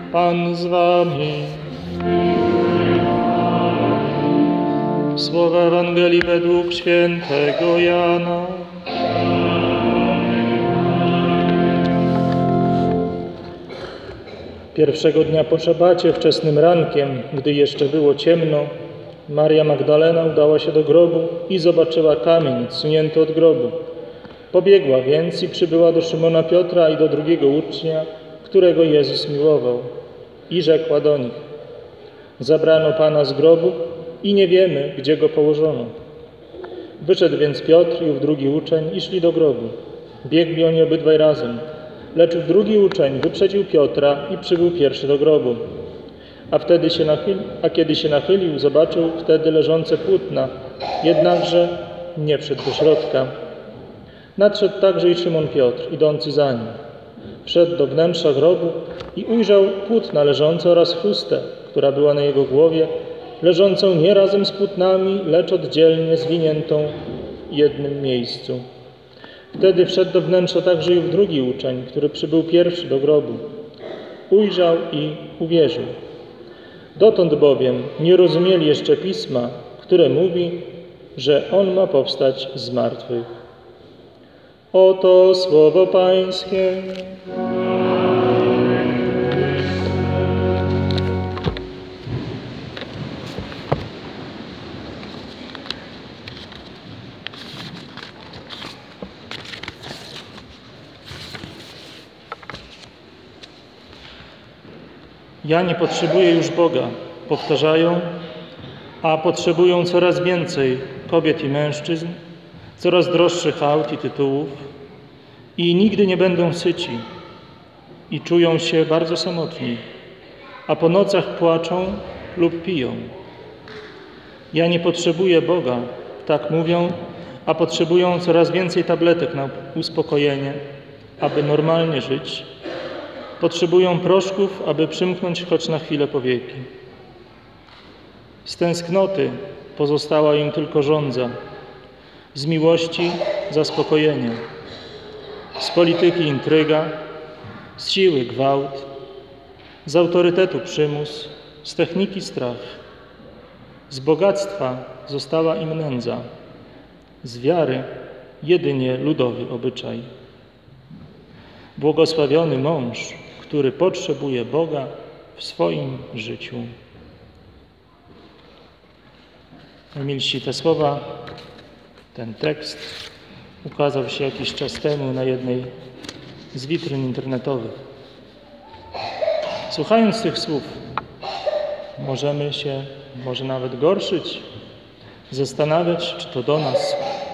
Pan z wami. Słowa Ewangelii według świętego Jana. Pierwszego dnia po szabacie, wczesnym rankiem, gdy jeszcze było ciemno, Maria Magdalena udała się do grobu i zobaczyła kamień odsunięty od grobu. Pobiegła więc i przybyła do Szymona Piotra i do drugiego ucznia, którego Jezus miłował. I rzekła do nich: zabrano Pana z grobu i nie wiemy, gdzie go położono. Wyszedł więc Piotr i ów drugi uczeń i szli do grobu. Biegli oni obydwaj razem, lecz ów drugi uczeń wyprzedził Piotra i przybył pierwszy do grobu. A kiedy się nachylił, zobaczył wtedy leżące płótna, jednakże nie wszedł do środka. Nadszedł także i Szymon Piotr, idący za nim. Wszedł do wnętrza grobu i ujrzał płótna leżące oraz chustę, która była na jego głowie, leżącą nie razem z płótnami, lecz oddzielnie zwiniętą w jednym miejscu. Wtedy wszedł do wnętrza także i ów drugi uczeń, który przybył pierwszy do grobu. Ujrzał i uwierzył. Dotąd bowiem nie rozumieli jeszcze Pisma, które mówi, że On ma powstać z martwych. Oto słowo Pańskie. Ja nie potrzebuję już Boga, powtarzają, a potrzebują coraz więcej kobiet i mężczyzn, coraz droższych aut i tytułów i nigdy nie będą syci i czują się bardzo samotni, a po nocach płaczą lub piją. Ja nie potrzebuję Boga, tak mówią, a potrzebują coraz więcej tabletek na uspokojenie, aby normalnie żyć. Potrzebują proszków, aby przymknąć choć na chwilę powieki. Z tęsknoty pozostała im tylko żądza, z miłości zaspokojenie, z polityki intryga, z siły gwałt, z autorytetu przymus, z techniki strach. Z bogactwa została im nędza, z wiary jedynie ludowy obyczaj. Błogosławiony mąż, który potrzebuje Boga w swoim życiu. Najmilsi, te słowa, ten tekst ukazał się jakiś czas temu na jednej z witryn internetowych. Słuchając tych słów, możemy się może nawet gorszyć, zastanawiać, czy to do nas.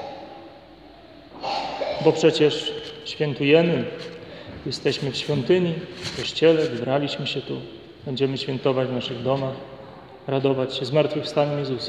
Bo przecież świętujemy, jesteśmy w świątyni, w kościele, wybraliśmy się tu, będziemy świętować w naszych domach, radować się zmartwychwstaniem Jezusa.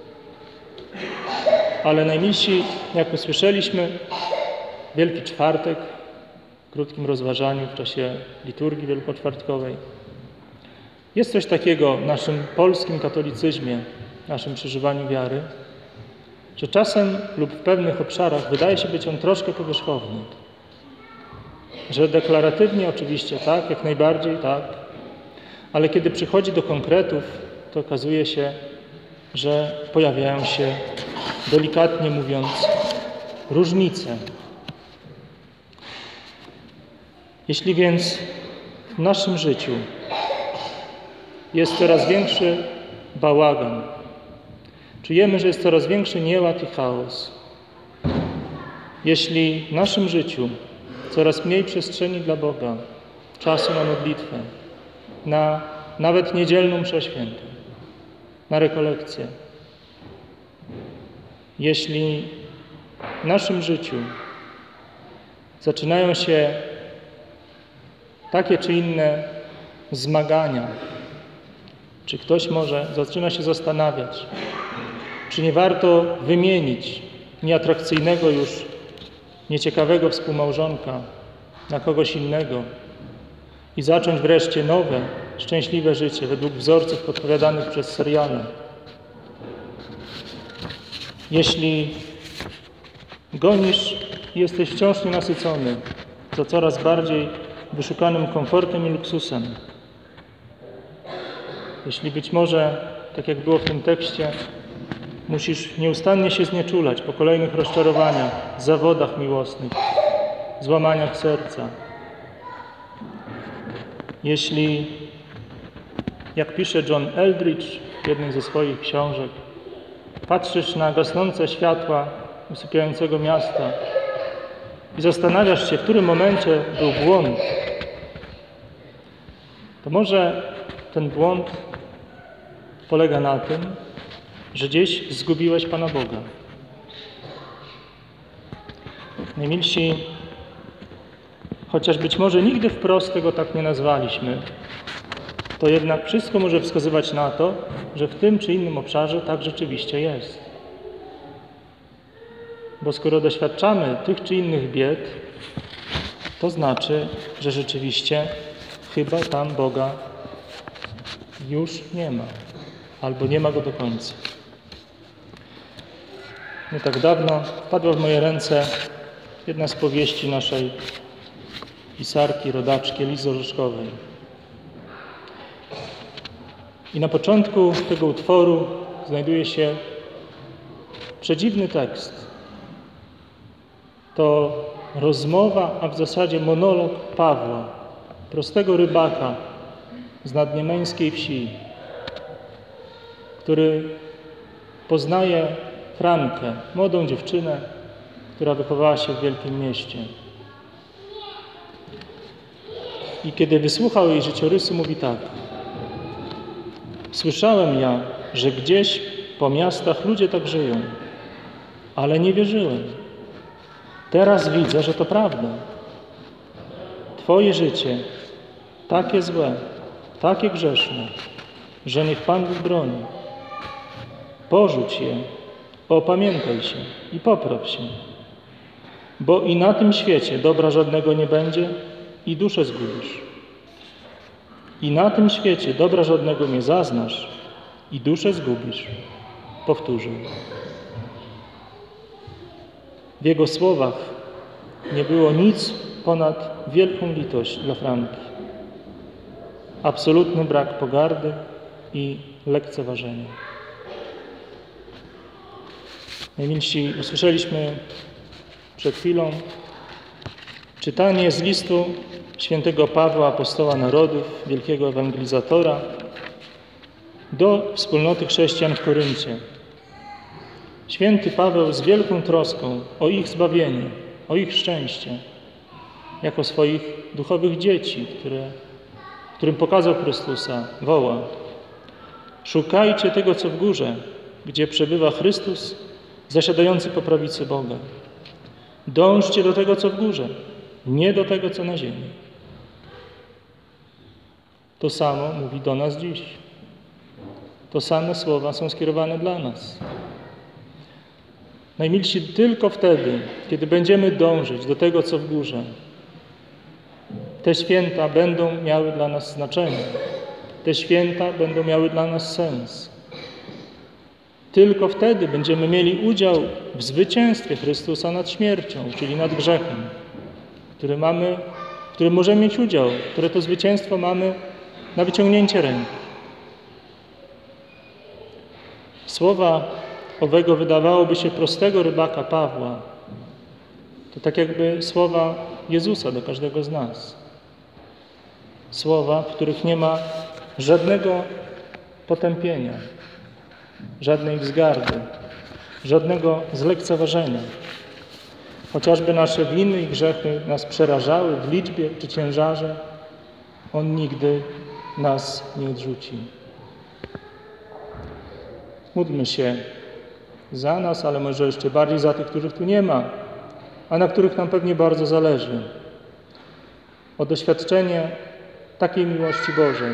Ale najmilsi, jak usłyszeliśmy, Wielki Czwartek, w krótkim rozważaniu w czasie liturgii wielkoczwartkowej, jest coś takiego w naszym polskim katolicyzmie, w naszym przeżywaniu wiary, że czasem lub w pewnych obszarach wydaje się być on troszkę powierzchowny. Że deklaratywnie oczywiście tak, jak najbardziej tak, ale kiedy przychodzi do konkretów, to okazuje się, że pojawiają się, delikatnie mówiąc, różnice. Jeśli więc w naszym życiu jest coraz większy bałagan, czujemy, że jest coraz większy nieład i chaos, jeśli w naszym życiu coraz mniej przestrzeni dla Boga, czasu na modlitwę, na nawet niedzielną mszę świętą, na rekolekcję. Jeśli w naszym życiu zaczynają się takie czy inne zmagania, czy ktoś może zaczyna się zastanawiać, czy nie warto wymienić nieatrakcyjnego już, nieciekawego współmałżonka na kogoś innego i zacząć wreszcie nowe, szczęśliwe życie według wzorców podpowiadanych przez seriale. Jeśli gonisz i jesteś wciąż nienasycony, to coraz bardziej wyszukanym komfortem i luksusem, jeśli być może, tak jak było w tym tekście, musisz nieustannie się znieczulać po kolejnych rozczarowaniach, zawodach miłosnych, złamaniach serca. Jeśli, jak pisze John Eldridge w jednej ze swoich książek, patrzysz na gasnące światła usypiającego miasta i zastanawiasz się, w którym momencie był błąd, to może ten błąd polega na tym, że gdzieś zgubiłeś Pana Boga. Najmilsi, chociaż być może nigdy wprost tego tak nie nazwaliśmy, to jednak wszystko może wskazywać na to, że w tym czy innym obszarze tak rzeczywiście jest. Bo skoro doświadczamy tych czy innych bied, to znaczy, że rzeczywiście chyba tam Boga już nie ma, albo nie ma Go do końca. Nie tak dawno wpadła w moje ręce jedna z powieści naszej pisarki, rodaczki Elizy Orzeszkowej. I na początku tego utworu znajduje się przedziwny tekst. To rozmowa, a w zasadzie monolog Pawła, prostego rybaka z nadniemeńskiej wsi, który poznaje Frankę, młodą dziewczynę, która wychowała się w wielkim mieście. I kiedy wysłuchał jej życiorysu, mówi tak: słyszałem ja, że gdzieś po miastach ludzie tak żyją, ale nie wierzyłem. Teraz widzę, że to prawda. Twoje życie takie złe, takie grzeszne, że niech Pan Bóg broni. Porzuć je, opamiętaj się i popraw się, bo i na tym świecie dobra żadnego nie będzie i duszę zgubisz. I na tym świecie dobra żadnego nie zaznasz i duszę zgubisz. Powtórzę. W jego słowach nie było nic ponad wielką litość dla Franki. Absolutny brak pogardy i lekceważenia. Najmilsi, usłyszeliśmy przed chwilą czytanie z listu świętego Pawła, apostoła narodów, wielkiego ewangelizatora, do wspólnoty chrześcijan w Koryncie. Święty Paweł z wielką troską o ich zbawienie, o ich szczęście, jako swoich duchowych dzieci, którym pokazał Chrystusa, woła: szukajcie tego, co w górze, gdzie przebywa Chrystus, zasiadający po prawicy Boga. Dążcie do tego, co w górze, nie do tego, co na ziemi. To samo mówi do nas dziś. To same słowa są skierowane dla nas. Najmilsi, tylko wtedy, kiedy będziemy dążyć do tego, co w górze, te święta będą miały dla nas znaczenie. Te święta będą miały dla nas sens. Tylko wtedy będziemy mieli udział w zwycięstwie Chrystusa nad śmiercią, czyli nad grzechem, w którym możemy mieć udział, które to zwycięstwo mamy na wyciągnięcie ręki. Słowa owego wydawałoby się prostego rybaka Pawła, to tak jakby słowa Jezusa do każdego z nas. Słowa, w których nie ma żadnego potępienia, żadnej wzgardy, żadnego zlekceważenia. Chociażby nasze winy i grzechy nas przerażały w liczbie czy ciężarze, On nigdy nas nie odrzuci. Módlmy się za nas, ale może jeszcze bardziej za tych, których tu nie ma, a na których nam pewnie bardzo zależy. O doświadczenie takiej miłości Bożej,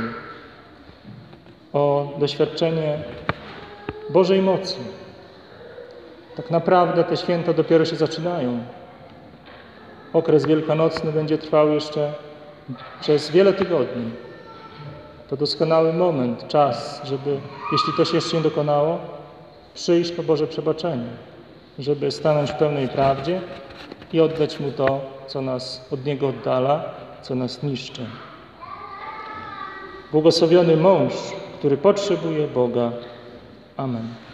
o doświadczenie Bożej mocy. Tak naprawdę te święta dopiero się zaczynają. Okres wielkanocny będzie trwał jeszcze przez wiele tygodni. To doskonały moment, czas, żeby, jeśli to się jeszcze nie dokonało, przyjść po Boże przebaczenie, żeby stanąć w pełnej prawdzie i oddać Mu to, co nas od Niego oddala, co nas niszczy. Błogosławiony mąż, który potrzebuje Boga. Amen.